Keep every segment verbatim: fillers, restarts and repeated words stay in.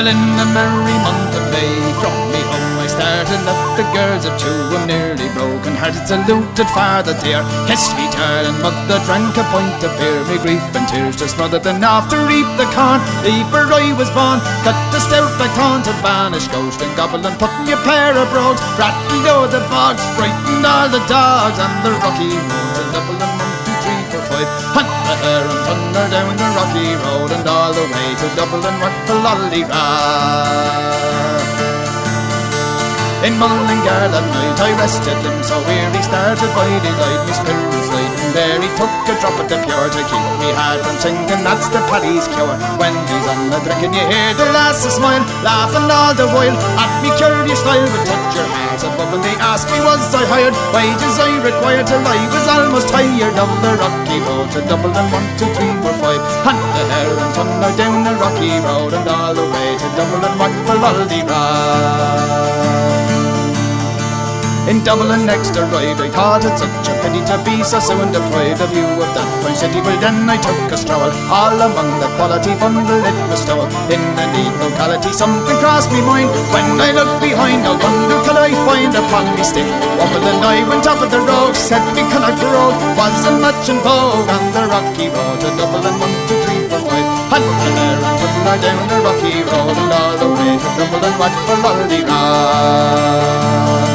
Well, in the merry month of May, from me home I started, left the girls at two. I'm nearly broken hearted, saluted father dear, kissed me darling mother, drank a pint of beer. Me grief and tears just smothered, then off to reap the corn. Leave where I was born, cut the stout like taunt and vanish ghost and gobble and put me a pair of brogues. Rattled o'er the bogs, frightened all the dogs on the rocky road to Dublin. One, two, three, four, five. Hunt the hare and thunder down the rocky road and all the way to Dublin. Work for Lollyrag. In Mullingar that night I rested limbs so weary, started by daylight, me spirits light, and there he took a drop of the pure to keep me heart from sinking. That's the Paddy's cure. When he's on the drink and you hear the lasses smile, laughing all the while at me curious style, would touch your heart above. And they asked me was I hired, wages I required till I was almost tired of the rocky road to Dublin. One, two, three, four, five. Hunt the hare and thunder down the rocky road and all the way to Dublin. Work for Lollyrag. In Dublin next arrived, I thought it such a pity to be so soon deprived of view of that fine city. Well then I took a stroll all among the quality bundle it was stowed in a neat locality. Something crossed me mind when I looked behind. I wonder could I find upon me stick wobble, and I went up at the road, said me can I road wasn't much in vogue on the rocky road to Dublin. One, two, three, four, five. Hunt the hare and thunder down the rocky road and all the way to Dublin. What for Lollyrag.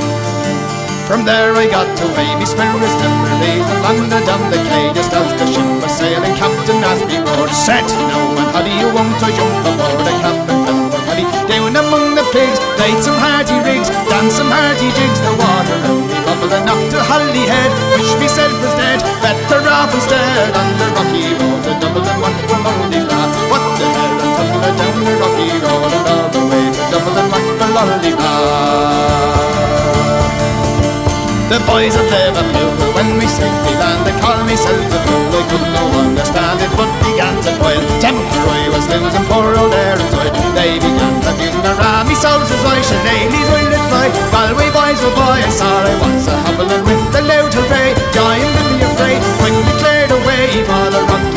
From there I got away, me spirits temporarily, and landed on the quay just as the ship was sailing. Captain asked me roar, said no, and how do you want to jump aboard? The captain fell for Paddy down among the pigs, played some hearty rigs, danced some hearty jigs. The water round me bubbling up to Holyhead, wish myself was dead, better off instead on the rocky road to Dublin. What for Lollyrag, what the hell and thunder down the rocky road and all the way to Dublin. What for Lollyrag. The boys of Liverpool, when we safely land, they call me self a fool. I could no understand it, but began to toil. Temper I was losing poor old Aaron's oil. They began to abuse and around me souls as I should ladies will it fly. Galway boys were boy, I saw I was a hobbling with the loud hooray. Giant and be afraid, quickly cleared away for the rock.